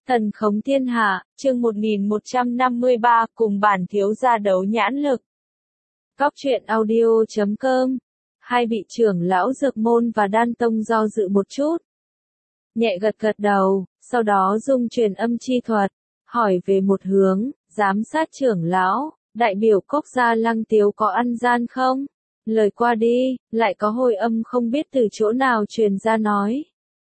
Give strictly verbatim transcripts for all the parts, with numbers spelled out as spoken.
Thần khống thiên hạ, chương một nghìn một trăm năm mươi ba, cùng bản thiếu gia đấu nhãn lực. Cóc truyện audio chấm com. Hai vị trưởng lão Dược Môn và Đan Tông do dự một chút. Nhẹ gật gật đầu, sau đó dung truyền âm chi thuật, hỏi về một hướng, giám sát trưởng lão, đại biểu Cốc gia Lăng Tiếu có ăn gian không? Lời qua đi, lại có hồi âm không biết từ chỗ nào truyền ra nói.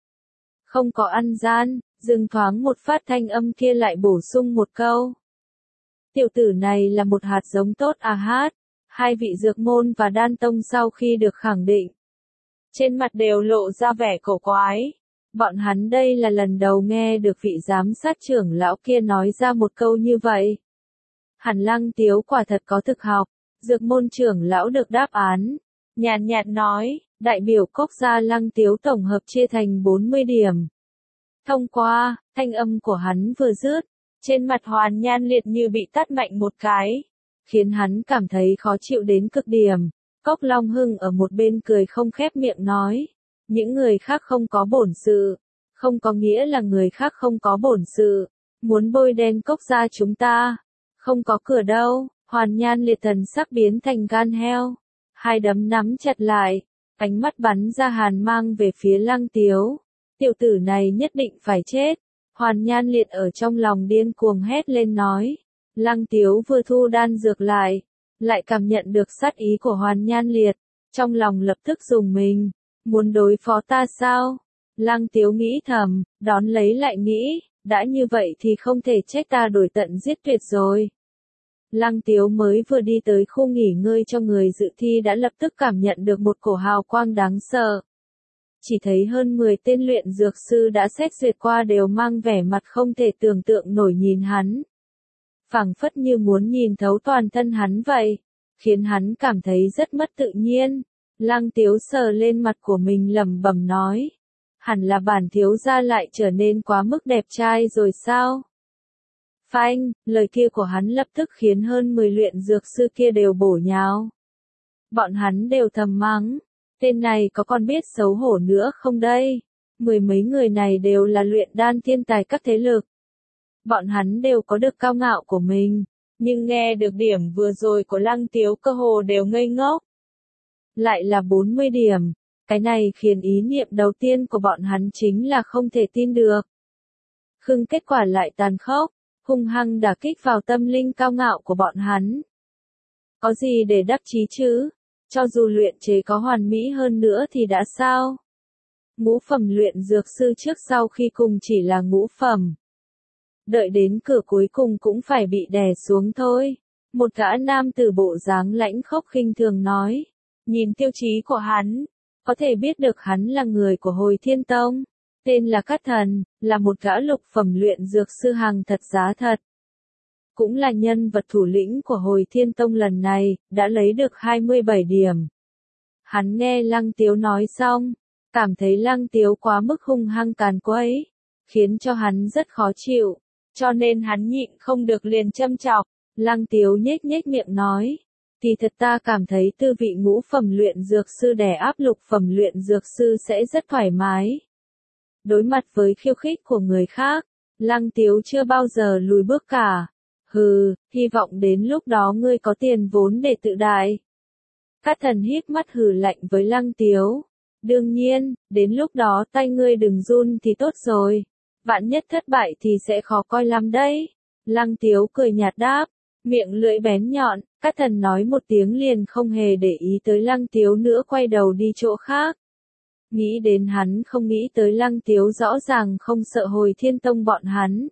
Không có ăn gian. Dừng thoáng một phát thanh âm kia lại bổ sung một câu. Tiểu tử này là một hạt giống tốt à hát. Hai vị Dược Môn và Đan Tông sau khi được khẳng định, trên mặt đều lộ ra vẻ cổ quái. Bọn hắn đây là lần đầu nghe được vị giám sát trưởng lão kia nói ra một câu như vậy. Hẳn Lăng Tiếu quả thật có thực học. Dược Môn trưởng lão được đáp án, nhàn nhạt nói, đại biểu Cốc gia Lăng Tiếu tổng hợp chia thành bốn mươi điểm. Thông qua, thanh âm của hắn vừa dứt, trên mặt Hoàn Nhan Liệt như bị tát mạnh một cái, khiến hắn cảm thấy khó chịu đến cực điểm. Cốc Long Hưng ở một bên cười không khép miệng nói, những người khác không có bổn sự, không có nghĩa là người khác không có bổn sự, muốn bôi đen Cốc gia chúng ta, không có cửa đâu. Hoàn Nhan Liệt thần sắc biến thành gan heo, hai đấm nắm chặt lại, ánh mắt bắn ra hàn mang về phía Lăng Tiếu. Tiểu tử này nhất định phải chết. Hoàn Nhan Liệt ở trong lòng điên cuồng hét lên nói. Lăng Tiếu vừa thu đan dược lại, lại cảm nhận được sát ý của Hoàn Nhan Liệt, trong lòng lập tức rùng mình, muốn đối phó ta sao? Lăng Tiếu nghĩ thầm, đón lấy lại nghĩ, đã như vậy thì không thể trách ta đổi tận giết tuyệt rồi. Lăng Tiếu mới vừa đi tới khu nghỉ ngơi cho người dự thi đã lập tức cảm nhận được một cổ hào quang đáng sợ. Chỉ thấy hơn mười tên luyện dược sư đã xét duyệt qua đều mang vẻ mặt không thể tưởng tượng nổi nhìn hắn. Phảng phất như muốn nhìn thấu toàn thân hắn vậy, khiến hắn cảm thấy rất mất tự nhiên. Lăng Tiếu sờ lên mặt của mình lẩm bẩm nói, hẳn là bản thiếu gia lại trở nên quá mức đẹp trai rồi sao? Phanh, lời kia của hắn lập tức khiến hơn mười luyện dược sư kia đều bổ nhào. Bọn hắn đều thầm mắng. Tên này có còn biết xấu hổ nữa không đây? Mười mấy người này đều là luyện đan thiên tài các thế lực. Bọn hắn đều có được cao ngạo của mình, nhưng nghe được điểm vừa rồi của Lăng Tiếu cơ hồ đều ngây ngốc. Lại là bốn mươi điểm, cái này khiến ý niệm đầu tiên của bọn hắn chính là không thể tin được. Khưng kết quả lại tàn khốc, hung hăng đả kích vào tâm linh cao ngạo của bọn hắn. Có gì để đắc chí chứ? Cho dù luyện chế có hoàn mỹ hơn nữa thì đã sao? Ngũ phẩm luyện dược sư trước sau khi cùng chỉ là ngũ phẩm. Đợi đến cửa cuối cùng cũng phải bị đè xuống thôi. Một gã nam tử bộ dáng lãnh khốc khinh thường nói. Nhìn tiêu chí của hắn, có thể biết được hắn là người của Hồi Thiên Tông. Tên là Cát Thần, là một gã lục phẩm luyện dược sư hàng thật giá thật. Cũng là nhân vật thủ lĩnh của Hồi Thiên Tông lần này, đã lấy được hai mươi bảy điểm. Hắn nghe Lăng Tiếu nói xong, cảm thấy Lăng Tiếu quá mức hung hăng càn quấy, khiến cho hắn rất khó chịu, cho nên hắn nhịn không được liền châm chọc. Lăng Tiếu nhếch nhếch miệng nói, thì thật ta cảm thấy tư vị ngũ phẩm luyện dược sư đè áp lục phẩm luyện dược sư sẽ rất thoải mái. Đối mặt với khiêu khích của người khác, Lăng Tiếu chưa bao giờ lùi bước cả. Hừ, hy vọng đến lúc đó ngươi có tiền vốn để tự đại. Cát Thần hít mắt hừ lạnh với Lăng Tiếu. Đương nhiên, đến lúc đó tay ngươi đừng run thì tốt rồi. Vạn nhất thất bại thì sẽ khó coi lắm đấy. Lăng Tiếu cười nhạt đáp, miệng lưỡi bén nhọn. Cát Thần nói một tiếng liền không hề để ý tới Lăng Tiếu nữa, quay đầu đi chỗ khác. Nghĩ đến hắn không nghĩ tới Lăng Tiếu rõ ràng không sợ Hồi Thiên Tông bọn hắn.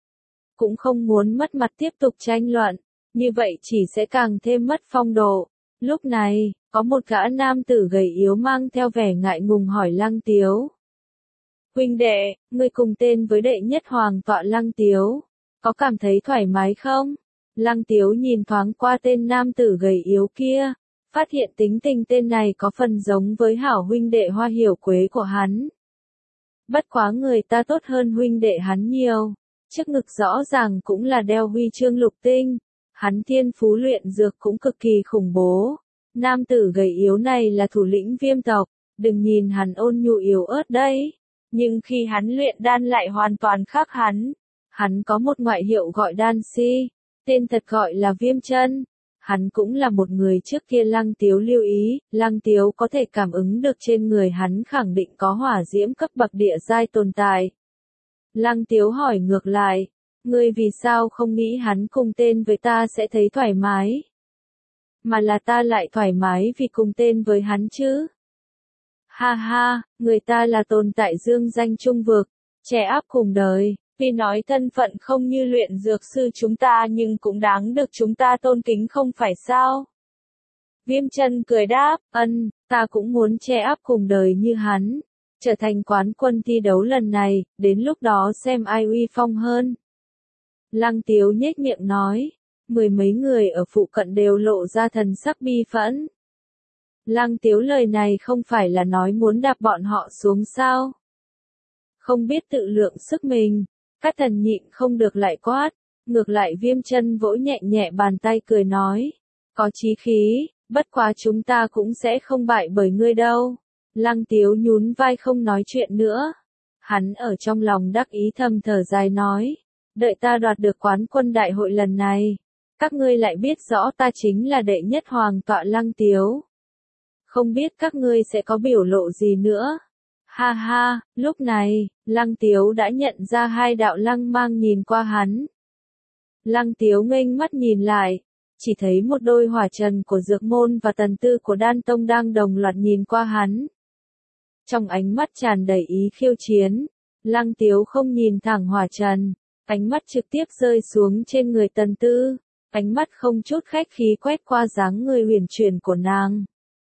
Cũng không muốn mất mặt tiếp tục tranh luận, như vậy chỉ sẽ càng thêm mất phong độ. Lúc này, có một gã nam tử gầy yếu mang theo vẻ ngại ngùng hỏi Lăng Tiếu. Huynh đệ, ngươi cùng tên với đệ nhất hoàng tọa Lăng Tiếu, có cảm thấy thoải mái không? Lăng Tiếu nhìn thoáng qua tên nam tử gầy yếu kia, phát hiện tính tình tên này có phần giống với hảo huynh đệ Hoa Hiểu Quế của hắn. Bất quá người ta tốt hơn huynh đệ hắn nhiều. Trước ngực rõ ràng cũng là đeo huy chương lục tinh, hắn thiên phú luyện dược cũng cực kỳ khủng bố. Nam tử gầy yếu này là thủ lĩnh Viêm tộc, đừng nhìn hắn ôn nhu yếu ớt đấy, nhưng khi hắn luyện đan lại hoàn toàn khác hắn. Hắn có một ngoại hiệu gọi Đan Si, tên thật gọi là Viêm Chân. Hắn cũng là một người trước kia Lăng Tiếu lưu ý, Lăng Tiếu có thể cảm ứng được trên người hắn khẳng định có hỏa diễm cấp bậc địa giai tồn tại. Lăng Tiếu hỏi ngược lại, ngươi vì sao không nghĩ hắn cùng tên với ta sẽ thấy thoải mái? Mà là ta lại thoải mái vì cùng tên với hắn chứ? Ha ha, người ta là tồn tại dương danh trung vực, che áp cùng đời, vì nói thân phận không như luyện dược sư chúng ta nhưng cũng đáng được chúng ta tôn kính không phải sao? Viêm Chân cười đáp, ân, ta cũng muốn che áp cùng đời như hắn, trở thành quán quân thi đấu lần này, đến lúc đó xem ai uy phong hơn. Lăng Tiếu nhếch miệng nói, mười mấy người ở phụ cận đều lộ ra thần sắc bi phẫn. Lăng Tiếu lời này không phải là nói muốn đạp bọn họ xuống sao? Không biết tự lượng sức mình, các thần nhịn không được lại quát, ngược lại Viêm Chân vỗ nhẹ nhẹ bàn tay cười nói, có chí khí, bất quá chúng ta cũng sẽ không bại bởi ngươi đâu. Lăng Tiếu nhún vai không nói chuyện nữa. Hắn ở trong lòng đắc ý thầm thở dài nói, đợi ta đoạt được quán quân đại hội lần này, các ngươi lại biết rõ ta chính là đệ nhất hoàng tọa Lăng Tiếu. Không biết các ngươi sẽ có biểu lộ gì nữa. Ha ha, lúc này, Lăng Tiếu đã nhận ra hai đạo lăng mang nhìn qua hắn. Lăng Tiếu nghênh mắt nhìn lại, chỉ thấy một đôi hỏa trần của Dược Môn và Tần Tư của Đan Tông đang đồng loạt nhìn qua hắn. Trong ánh mắt tràn đầy ý khiêu chiến, Lăng Tiếu không nhìn thẳng hỏa trần, ánh mắt trực tiếp rơi xuống trên người Tần Tư, ánh mắt không chút khách khí quét qua dáng người huyền chuyển của nàng.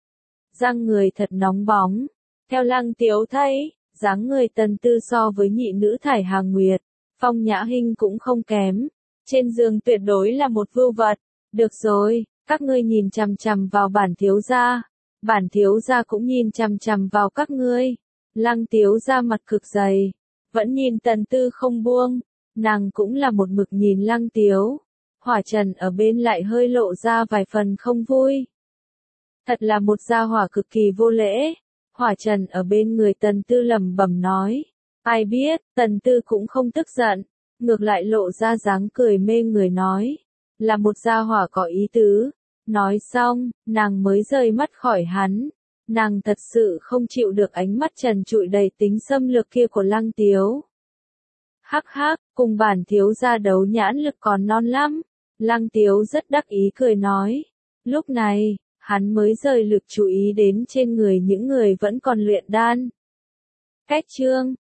Răng người thật nóng bóng. Theo Lăng Tiếu thấy, dáng người Tần Tư so với nhị nữ Thải Hà Nguyệt, phong nhã hình cũng không kém. Trên giường tuyệt đối là một vưu vật. Được rồi, các ngươi nhìn chằm chằm vào bản thiếu gia. Bản thiếu gia cũng nhìn chằm chằm vào các ngươi. Lăng Tiếu ra mặt cực dày, vẫn nhìn Tần Tư không buông. Nàng cũng là một mực nhìn Lăng Tiếu. Hỏa trần ở bên lại hơi lộ ra vài phần không vui. Thật là một gia hỏa cực kỳ vô lễ. Hỏa trần ở bên người Tần Tư lẩm bẩm nói. Ai biết, Tần Tư cũng không tức giận, ngược lại lộ ra dáng cười mê người nói. Là một gia hỏa có ý tứ. Nói xong, nàng mới rời mắt khỏi hắn. Nàng thật sự không chịu được ánh mắt trần trụi đầy tính xâm lược kia của Lăng Tiếu. Hắc hắc, cùng bản thiếu gia đấu nhãn lực còn non lắm. Lăng Tiếu rất đắc ý cười nói. Lúc này, hắn mới rời lực chú ý đến trên người những người vẫn còn luyện đan. Cách chương